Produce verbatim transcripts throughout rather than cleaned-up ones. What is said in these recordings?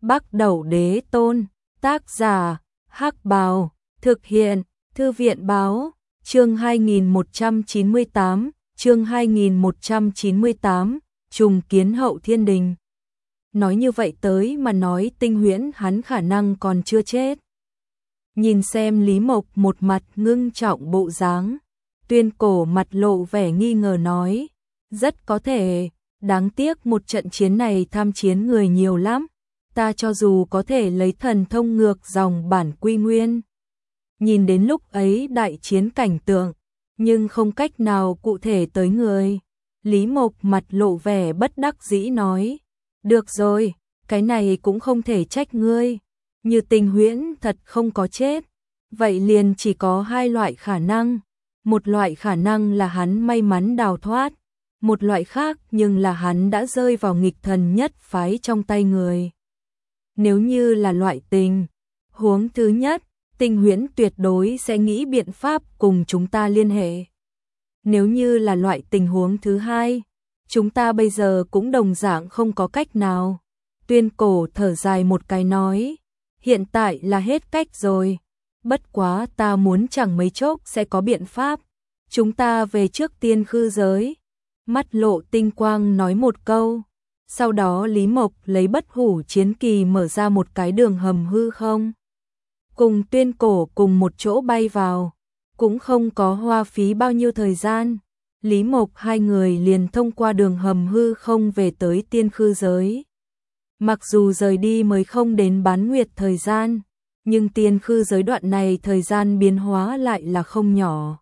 Bắc Đẩu Đế Tôn, tác giả, Hắc Bào, thực hiện, Thư viện Báo, chương hai nghìn một trăm chín mươi tám, chương hai nghìn một trăm chín mươi tám, trùng kiến hậu thiên đình. Nói như vậy tới mà nói Tinh Huyễn hắn khả năng còn chưa chết. Nhìn xem Lý Mộc một mặt ngưng trọng bộ dáng, Tuyên Cổ mặt lộ vẻ nghi ngờ nói, rất có thể, đáng tiếc một trận chiến này tham chiến người nhiều lắm, ta cho dù có thể lấy thần thông ngược dòng bản quy nguyên. Nhìn đến lúc ấy đại chiến cảnh tượng, nhưng không cách nào cụ thể tới người. Lý Mộc mặt lộ vẻ bất đắc dĩ nói, được rồi, cái này cũng không thể trách ngươi. Như Tinh Huyễn thật không có chết, vậy liền chỉ có hai loại khả năng. Một loại khả năng là hắn may mắn đào thoát, một loại khác nhưng là hắn đã rơi vào nghịch thần nhất phái trong tay người. Nếu như là loại tình huống thứ nhất, Tinh Huyễn tuyệt đối sẽ nghĩ biện pháp cùng chúng ta liên hệ. Nếu như là loại tình huống thứ hai, chúng ta bây giờ cũng đồng dạng không có cách nào. Tuyên Cổ thở dài một cái nói, hiện tại là hết cách rồi, bất quá ta muốn chẳng mấy chốc sẽ có biện pháp. Chúng ta về trước tiên khư giới. Mắt lộ tinh quang nói một câu, sau đó Lý Mộc lấy bất hủ chiến kỳ mở ra một cái đường hầm hư không. Cùng Tuyên Cổ cùng một chỗ bay vào, cũng không có hoa phí bao nhiêu thời gian. Lý Mộc hai người liền thông qua đường hầm hư không về tới tiên khư giới. Mặc dù rời đi mới không đến bán nguyệt thời gian, nhưng tiên khư giới đoạn này thời gian biến hóa lại là không nhỏ.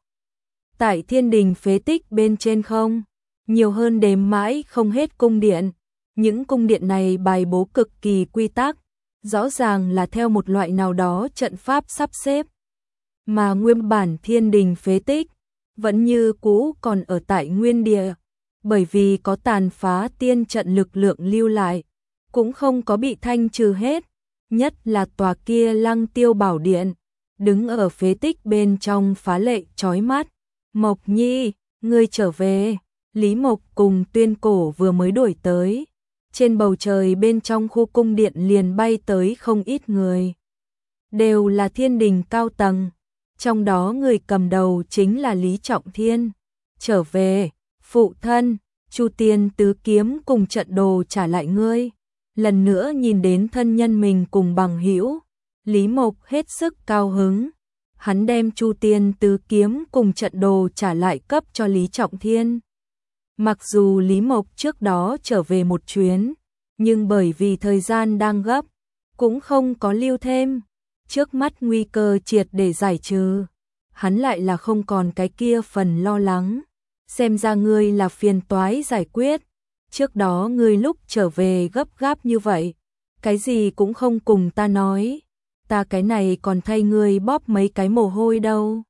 Tại thiên đình phế tích bên trên không, nhiều hơn đếm mãi không hết cung điện. Những cung điện này bài bố cực kỳ quy tắc, rõ ràng là theo một loại nào đó trận pháp sắp xếp. Mà nguyên bản thiên đình phế tích, vẫn như cũ còn ở tại nguyên địa, bởi vì có tàn phá tiên trận lực lượng lưu lại, cũng không có bị thanh trừ hết, nhất là tòa kia Lăng Tiêu Bảo Điện, đứng ở phế tích bên trong phá lệ chói mắt. Mộc Nhi, ngươi trở về. Lý Mộc cùng Tuyên Cổ vừa mới đuổi tới, trên bầu trời bên trong khu cung điện liền bay tới không ít người. Đều là thiên đình cao tầng, trong đó người cầm đầu chính là Lý Trọng Thiên. Trở về, phụ thân, Chu Tiên tứ kiếm cùng trận đồ trả lại ngươi. Lần nữa nhìn đến thân nhân mình cùng bằng hữu, Lý Mộc hết sức cao hứng. Hắn đem Chu Tiên tứ kiếm cùng trận đồ trả lại cấp cho Lý Trọng Thiên. Mặc dù Lý Mộc trước đó trở về một chuyến, nhưng bởi vì thời gian đang gấp, cũng không có lưu thêm. Trước mắt nguy cơ triệt để giải trừ, hắn lại là không còn cái kia phần lo lắng. Xem ra ngươi là phiền toái giải quyết. Trước đó ngươi lúc trở về gấp gáp như vậy, cái gì cũng không cùng ta nói. Ta cái này còn thay ngươi bóp mấy cái mồ hôi đâu.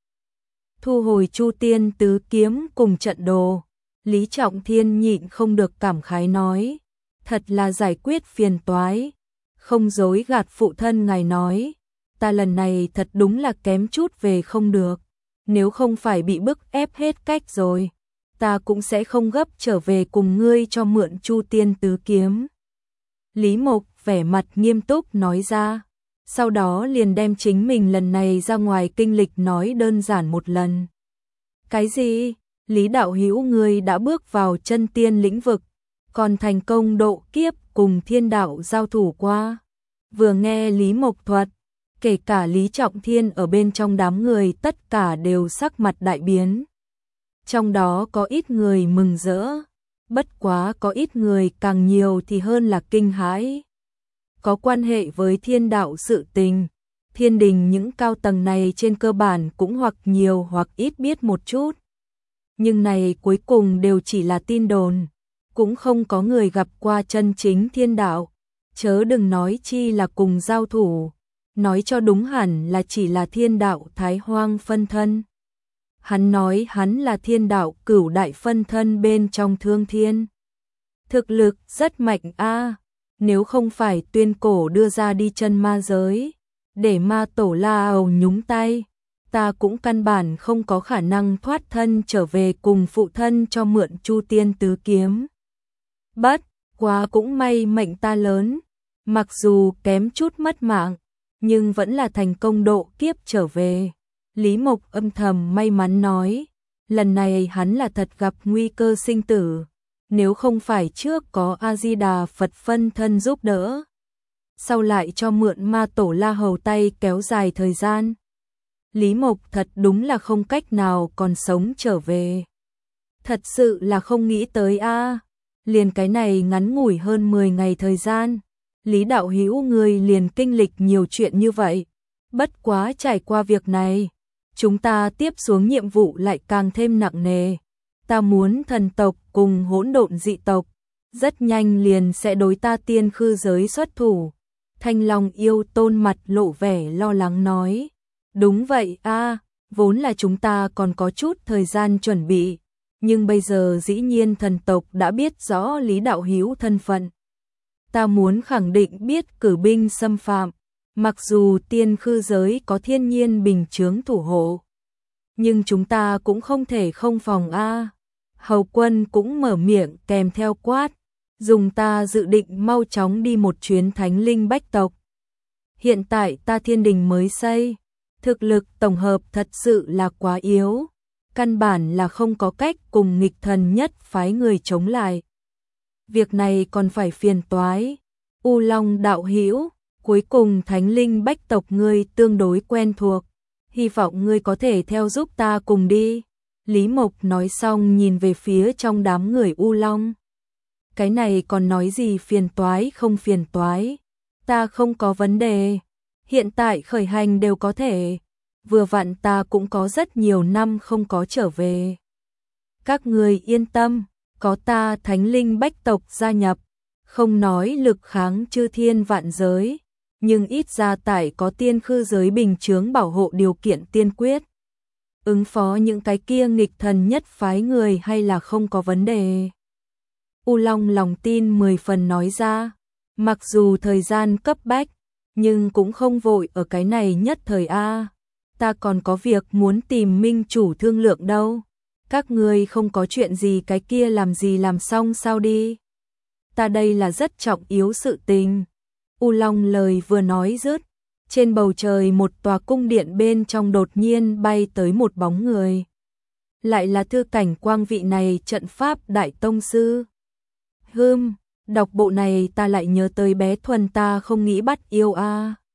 Thu hồi Chu Tiên tứ kiếm cùng trận đồ, Lý Trọng Thiên nhịn không được cảm khái nói, thật là giải quyết phiền toái. Không dối gạt phụ thân ngài nói, ta lần này thật đúng là kém chút về không được. Nếu không phải bị bức ép hết cách rồi, ta cũng sẽ không gấp trở về cùng ngươi cho mượn Chu Tiên tứ kiếm. Lý Mộc vẻ mặt nghiêm túc nói ra, sau đó liền đem chính mình lần này ra ngoài kinh lịch nói đơn giản một lần. Cái gì? Lý đạo hữu ngươi đã bước vào chân tiên lĩnh vực, còn thành công độ kiếp cùng thiên đạo giao thủ qua. Vừa nghe Lý Mộc thuật, kể cả Lý Trọng Thiên ở bên trong đám người tất cả đều sắc mặt đại biến. Trong đó có ít người mừng rỡ, bất quá có ít người càng nhiều thì hơn là kinh hãi. Có quan hệ với thiên đạo sự tình, thiên đình những cao tầng này trên cơ bản cũng hoặc nhiều hoặc ít biết một chút. Nhưng này cuối cùng đều chỉ là tin đồn, cũng không có người gặp qua chân chính thiên đạo, chớ đừng nói chi là cùng giao thủ, nói cho đúng hẳn là chỉ là thiên đạo Thái Hoang phân thân. Hắn nói hắn là thiên đạo cửu đại phân thân bên trong thương thiên. Thực lực rất mạnh a, nếu không phải Tuyên Cổ đưa ra đi chân ma giới, để ma tổ La Hầu nhúng tay, ta cũng căn bản không có khả năng thoát thân trở về cùng phụ thân cho mượn Chu Tiên tứ kiếm. Bất quá cũng may mệnh ta lớn, Mặc dù kém chút mất mạng, nhưng vẫn là thành công độ kiếp trở về. Lý Mộc âm thầm may mắn nói, lần này hắn là thật gặp nguy cơ sinh tử, nếu không phải trước có A-di-đà Phật phân thân giúp đỡ, sau lại cho mượn ma tổ La Hầu tay kéo dài thời gian. Lý Mộc thật đúng là không cách nào còn sống trở về. Thật sự là không nghĩ tới a, liền cái này ngắn ngủi hơn mười ngày thời gian, Lý đạo hữu người liền kinh lịch nhiều chuyện như vậy. Bất quá trải qua việc này, chúng ta tiếp xuống nhiệm vụ lại càng thêm nặng nề. Ta muốn thần tộc cùng hỗn độn dị tộc rất nhanh liền sẽ đối ta tiên khư giới xuất thủ. Thanh Long yêu tôn mặt lộ vẻ lo lắng nói, đúng vậy a, vốn là chúng ta còn có chút thời gian chuẩn bị, nhưng bây giờ dĩ nhiên thần tộc đã biết rõ Lý đạo hữu thân phận. Ta muốn khẳng định biết cử binh xâm phạm, mặc dù tiên khư giới có thiên nhiên bình chướng thủ hộ, nhưng chúng ta cũng không thể không phòng a. Hầu quân cũng mở miệng kèm theo quát, dùng ta dự định mau chóng đi một chuyến thánh linh bách tộc. Hiện tại ta thiên đình mới xây, thực lực tổng hợp thật sự là quá yếu, căn bản là không có cách cùng nghịch thần nhất phái người chống lại. Việc này còn phải phiền toái. U Long đạo hữu, cuối cùng thánh linh bách tộc ngươi tương đối quen thuộc, hy vọng ngươi có thể theo giúp ta cùng đi. Lý Mộc nói xong nhìn về phía trong đám người U Long. Cái này còn nói gì phiền toái không phiền toái, ta không có vấn đề, hiện tại khởi hành đều có thể, vừa vặn ta cũng có rất nhiều năm không có trở về. Các người yên tâm, có ta thánh linh bách tộc gia nhập, không nói lực kháng chư thiên vạn giới, nhưng ít ra tại có tiên khư giới bình chướng bảo hộ điều kiện tiên quyết. Ứng phó những cái kia nghịch thần nhất phái người hay là không có vấn đề. U Long lòng tin mười phần nói ra, mặc dù thời gian cấp bách, nhưng cũng không vội ở cái này nhất thời a. Ta còn có việc muốn tìm minh chủ thương lượng đâu. Các ngươi không có chuyện gì cái kia làm gì làm xong sao đi. Ta đây là rất trọng yếu sự tình. U Long lời vừa nói dứt, trên bầu trời một tòa cung điện bên trong đột nhiên bay tới một bóng người. Lại là Thư Cảnh Quang vị này trận pháp đại tông sư. Hừm, đọc bộ này ta lại nhớ tới bé Thuần ta không nghĩ bắt yêu a.